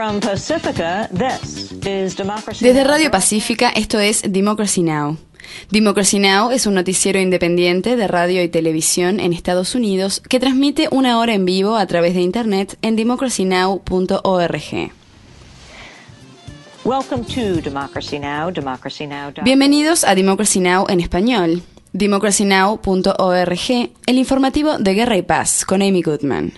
Desde Radio Pacífica, esto es Democracy Now! Democracy Now! Es un noticiero independiente de radio y televisión en Estados Unidos que transmite una hora en vivo a través de internet en democracynow.org. Bienvenidos a Democracy Now! En español. democracynow.org, el informativo de Guerra y Paz, con Amy Goodman.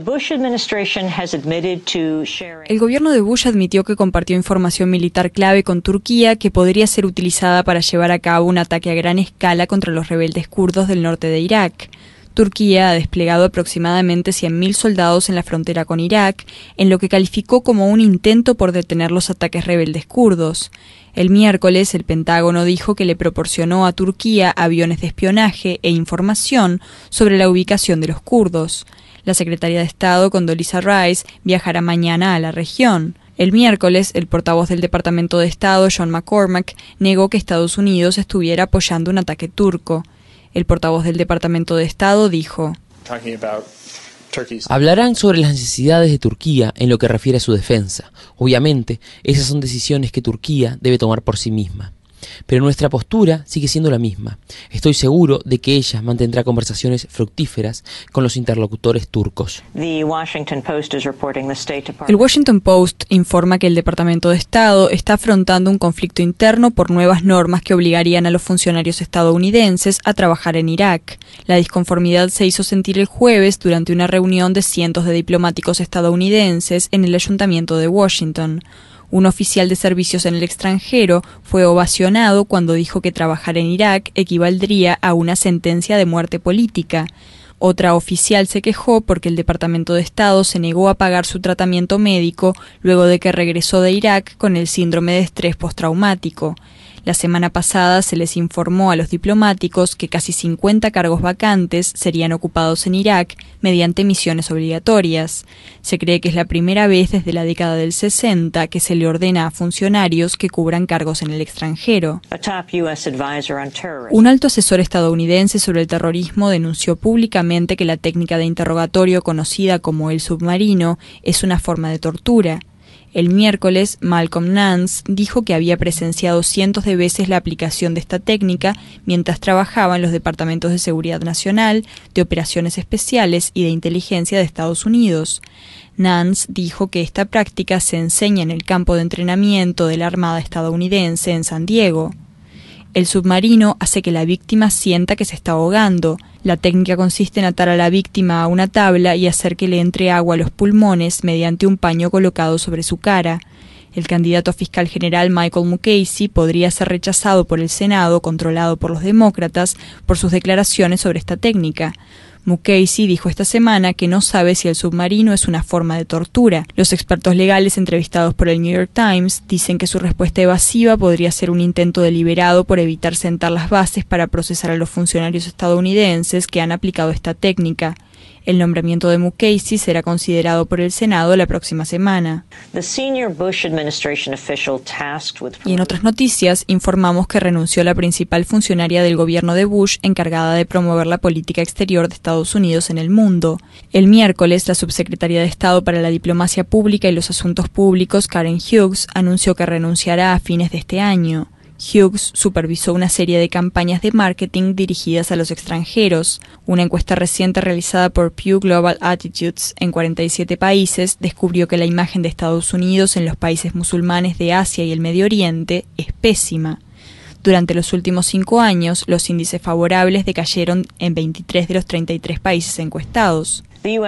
El gobierno de Bush admitió que compartió información militar clave con Turquía que podría ser utilizada para llevar a cabo un ataque a gran escala contra los rebeldes kurdos del norte de Irak. Turquía ha desplegado aproximadamente 100.000 soldados en la frontera con Irak, en lo que calificó como un intento por detener los ataques rebeldes kurdos. El miércoles, el Pentágono dijo que le proporcionó a Turquía aviones de espionaje e información sobre la ubicación de los kurdos. La secretaria de Estado, Condoleezza Rice, viajará mañana a la región. El miércoles, el portavoz del Departamento de Estado, John McCormack, negó que Estados Unidos estuviera apoyando un ataque turco. El portavoz del Departamento de Estado dijo: hablarán sobre las necesidades de Turquía en lo que refiere a su defensa. Obviamente, esas son decisiones que Turquía debe tomar por sí misma. Pero nuestra postura sigue siendo la misma. Estoy seguro de que ella mantendrá conversaciones fructíferas con los interlocutores turcos. El Washington Post informa que el Departamento de Estado está afrontando un conflicto interno por nuevas normas que obligarían a los funcionarios estadounidenses a trabajar en Irak. La disconformidad se hizo sentir el jueves durante una reunión de cientos de diplomáticos estadounidenses en el Ayuntamiento de Washington. Un oficial de servicios en el extranjero fue ovacionado cuando dijo que trabajar en Irak equivaldría a una sentencia de muerte política. Otra oficial se quejó porque el Departamento de Estado se negó a pagar su tratamiento médico luego de que regresó de Irak con el síndrome de estrés postraumático. La semana pasada se les informó a los diplomáticos que casi 50 cargos vacantes serían ocupados en Irak mediante misiones obligatorias. Se cree que es la primera vez desde la década del 60 que se le ordena a funcionarios que cubran cargos en el extranjero. Un alto asesor estadounidense sobre el terrorismo denunció públicamente que la técnica de interrogatorio conocida como el submarino es una forma de tortura. El miércoles, Malcolm Nance dijo que había presenciado cientos de veces la aplicación de esta técnica mientras trabajaba en los departamentos de seguridad nacional, de operaciones especiales y de inteligencia de Estados Unidos. Nance dijo que esta práctica se enseña en el campo de entrenamiento de la Armada estadounidense en San Diego. El submarino hace que la víctima sienta que se está ahogando. La técnica consiste en atar a la víctima a una tabla y hacer que le entre agua a los pulmones mediante un paño colocado sobre su cara. El candidato a fiscal general Michael Mukasey podría ser rechazado por el Senado, controlado por los demócratas, por sus declaraciones sobre esta técnica. Mukasey dijo esta semana que no sabe si el submarino es una forma de tortura. Los expertos legales entrevistados por el New York Times dicen que su respuesta evasiva podría ser un intento deliberado por evitar sentar las bases para procesar a los funcionarios estadounidenses que han aplicado esta técnica. El nombramiento de Mukasey será considerado por el Senado la próxima semana. Y en otras noticias, informamos que renunció la principal funcionaria del gobierno de Bush encargada de promover la política exterior de Estados Unidos en el mundo. El miércoles, la subsecretaria de Estado para la Diplomacia Pública y los Asuntos Públicos, Karen Hughes, anunció que renunciará a fines de este año. Hughes supervisó una serie de campañas de marketing dirigidas a los extranjeros. Una encuesta reciente realizada por Pew Global Attitudes en 47 países descubrió que la imagen de Estados Unidos en los países musulmanes de Asia y el Medio Oriente es pésima. Durante los últimos 5 años, los índices favorables decayeron en 23 de los 33 países encuestados.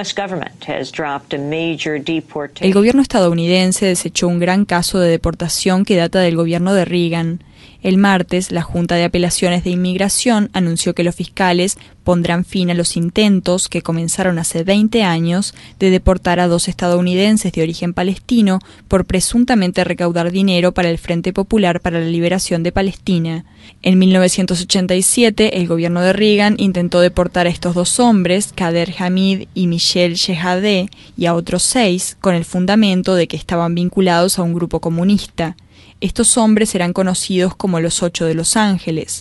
El gobierno estadounidense desechó un gran caso de deportación que data del gobierno de Reagan. El martes, la Junta de Apelaciones de Inmigración anunció que los fiscales pondrán fin a los intentos, que comenzaron hace 20 años, de deportar a 2 estadounidenses de origen palestino por presuntamente recaudar dinero para el Frente Popular para la Liberación de Palestina. En 1987, el gobierno de Reagan intentó deportar a estos 2 hombres, Kader Hamid y Michel Shehadeh, y a otros 6, con el fundamento de que estaban vinculados a un grupo comunista. Estos hombres eran conocidos como los 8 de Los Ángeles.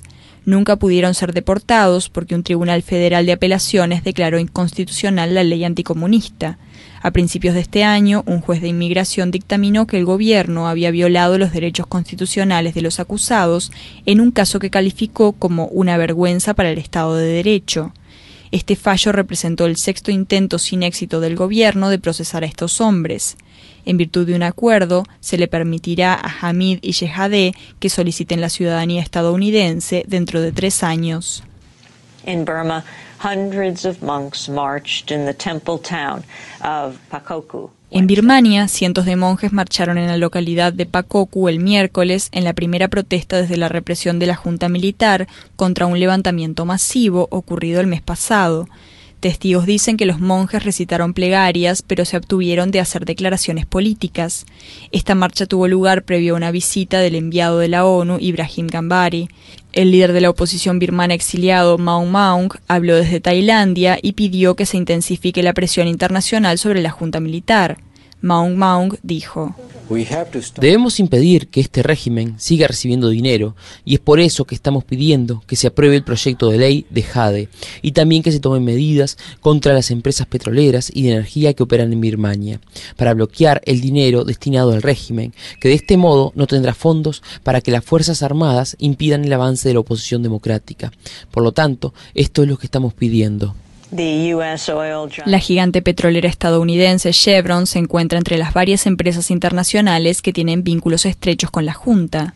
nunca pudieron ser deportados porque un tribunal federal de apelaciones declaró inconstitucional la ley anticomunista. A principios de este año, un juez de inmigración dictaminó que el gobierno había violado los derechos constitucionales de los acusados en un caso que calificó como una vergüenza para el Estado de Derecho. Este fallo representó el sexto intento sin éxito del gobierno de procesar a estos hombres. En virtud de un acuerdo, se le permitirá a Hamid y Shehadeh que soliciten la ciudadanía estadounidense dentro de 3 años. In Burma, hundreds of monks marched in the temple town of Pakokku. En Birmania, cientos de monjes marcharon en la localidad de Pakokku el miércoles en la primera protesta desde la represión de la junta militar contra un levantamiento masivo ocurrido el mes pasado. Testigos dicen que los monjes recitaron plegarias, pero se abstuvieron de hacer declaraciones políticas. Esta marcha tuvo lugar previo a una visita del enviado de la ONU, Ibrahim Gambari. El líder de la oposición birmana exiliado, Maung Maung, habló desde Tailandia y pidió que se intensifique la presión internacional sobre la junta militar. Maung Maung dijo: Debemos impedir que este régimen siga recibiendo dinero y es por eso que estamos pidiendo que se apruebe el proyecto de ley de Jade y también que se tomen medidas contra las empresas petroleras y de energía que operan en Birmania para bloquear el dinero destinado al régimen, que de este modo no tendrá fondos para que las Fuerzas Armadas impidan el avance de la oposición democrática. Por lo tanto, esto es lo que estamos pidiendo. La gigante petrolera estadounidense Chevron se encuentra entre las varias empresas internacionales que tienen vínculos estrechos con la Junta.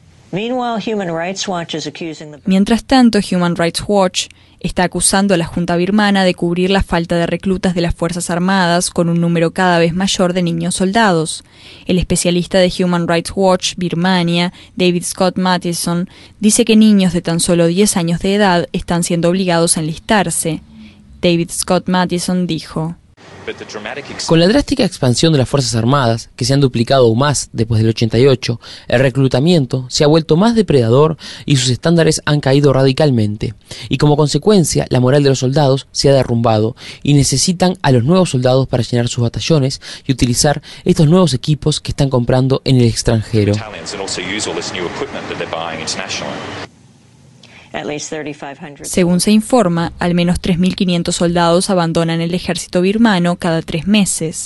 Mientras tanto, Human Rights Watch está acusando a la Junta birmana de cubrir la falta de reclutas de las Fuerzas Armadas con un número cada vez mayor de niños soldados. El especialista de Human Rights Watch Birmania, David Scott Matheson, dice que niños de tan solo 10 años de edad están siendo obligados a enlistarse. David Scott Matheson dijo: Con la drástica expansión de las Fuerzas Armadas, que se han duplicado aún más después del 88, el reclutamiento se ha vuelto más depredador y sus estándares han caído radicalmente. Y como consecuencia, la moral de los soldados se ha derrumbado y necesitan a los nuevos soldados para llenar sus batallones y utilizar estos nuevos equipos que están comprando en el extranjero. Según se informa, al menos 3.500 soldados abandonan el ejército birmano cada 3 meses.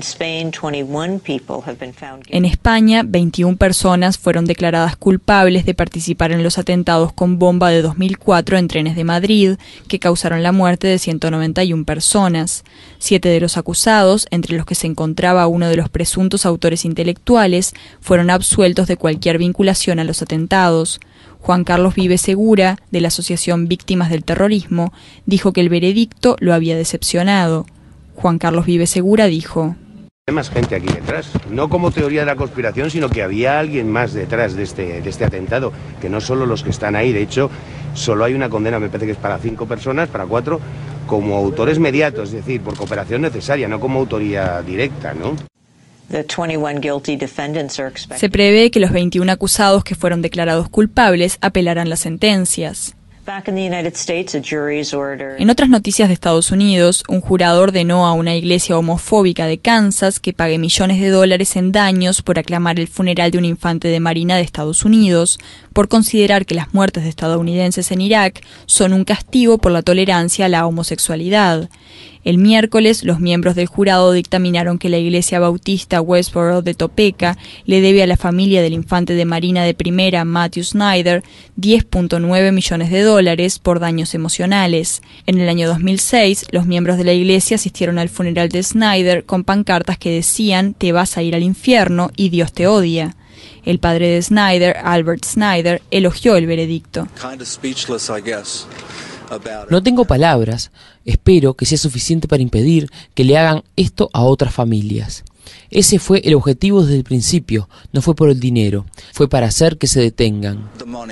En España, 21 personas fueron declaradas culpables de participar en los atentados con bomba de 2004 en trenes de Madrid, que causaron la muerte de 191 personas. 7 de los acusados, entre los que se encontraba uno de los presuntos autores intelectuales, fueron absueltos de cualquier vinculación a los atentados. Juan Carlos Vive Segura, de la Asociación Víctimas del Terrorismo, dijo que el veredicto lo había decepcionado. Juan Carlos Vive Segura dijo: Hay más gente aquí detrás, no como teoría de la conspiración, sino que había alguien más detrás de este atentado, que no solo los que están ahí. De hecho, solo hay una condena, me parece que es para 5 personas, para 4, como autores mediatos, es decir, por cooperación necesaria, no como autoría directa, ¿no? Se prevé que los 21 acusados que fueron declarados culpables apelarán las sentencias. En otras noticias de Estados Unidos, un jurado ordenó a una iglesia homofóbica de Kansas que pague millones de dólares en daños por aclamar el funeral de un infante de marina de Estados Unidos, por considerar que las muertes de estadounidenses en Irak son un castigo por la tolerancia a la homosexualidad. El miércoles, los miembros del jurado dictaminaron que la iglesia bautista Westboro de Topeka le debe a la familia del infante de marina de primera Matthew Snyder $10.9 millones por daños emocionales. En el año 2006, los miembros de la iglesia asistieron al funeral de Snyder con pancartas que decían «Te vas a ir al infierno y Dios te odia». El padre de Snyder, Albert Snyder, elogió el veredicto. No tengo palabras, espero que sea suficiente para impedir que le hagan esto a otras familias. Ese fue el objetivo desde el principio, no fue por el dinero, fue para hacer que se detengan.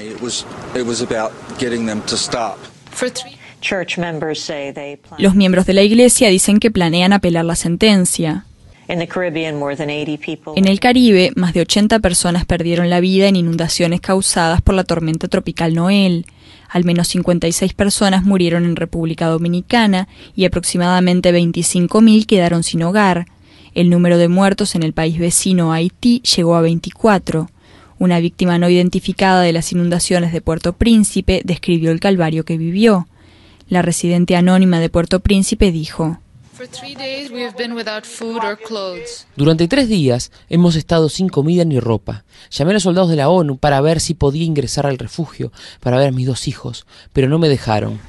Los miembros de la iglesia dicen que planean apelar la sentencia. En el Caribe, más de 80 personas perdieron la vida en inundaciones causadas por la tormenta tropical Noel. Al menos 56 personas murieron en República Dominicana y aproximadamente 25.000 quedaron sin hogar. El número de muertos en el país vecino Haití llegó a 24. Una víctima no identificada de las inundaciones de Puerto Príncipe describió el calvario que vivió. La residente anónima de Puerto Príncipe dijo: Durante 3 días hemos estado sin comida ni ropa. Llamé a los soldados de la ONU para ver si podía ingresar al refugio para ver a mis 2 hijos, pero no me dejaron.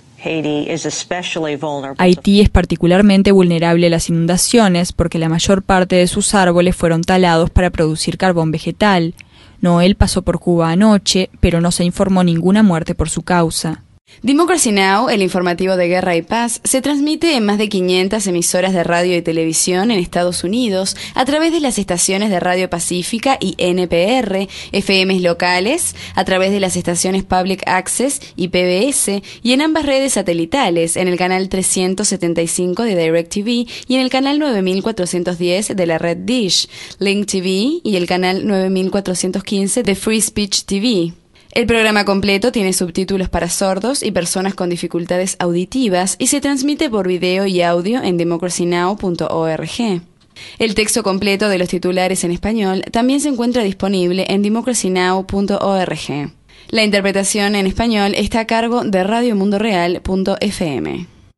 Haití es particularmente vulnerable a las inundaciones porque la mayor parte de sus árboles fueron talados para producir carbón vegetal. Noel pasó por Cuba anoche, pero no se informó ninguna muerte por su causa. Democracy Now!, el informativo de guerra y paz, se transmite en más de 500 emisoras de radio y televisión en Estados Unidos a través de las estaciones de Radio Pacífica y NPR, FMs locales, a través de las estaciones Public Access y PBS, y en ambas redes satelitales, en el canal 375 de DirecTV y en el canal 9410 de la red Dish, Link TV y el canal 9415 de Free Speech TV. El programa completo tiene subtítulos para sordos y personas con dificultades auditivas y se transmite por video y audio en democracynow.org. El texto completo de los titulares en español también se encuentra disponible en democracynow.org. La interpretación en español está a cargo de radiomundoreal.fm.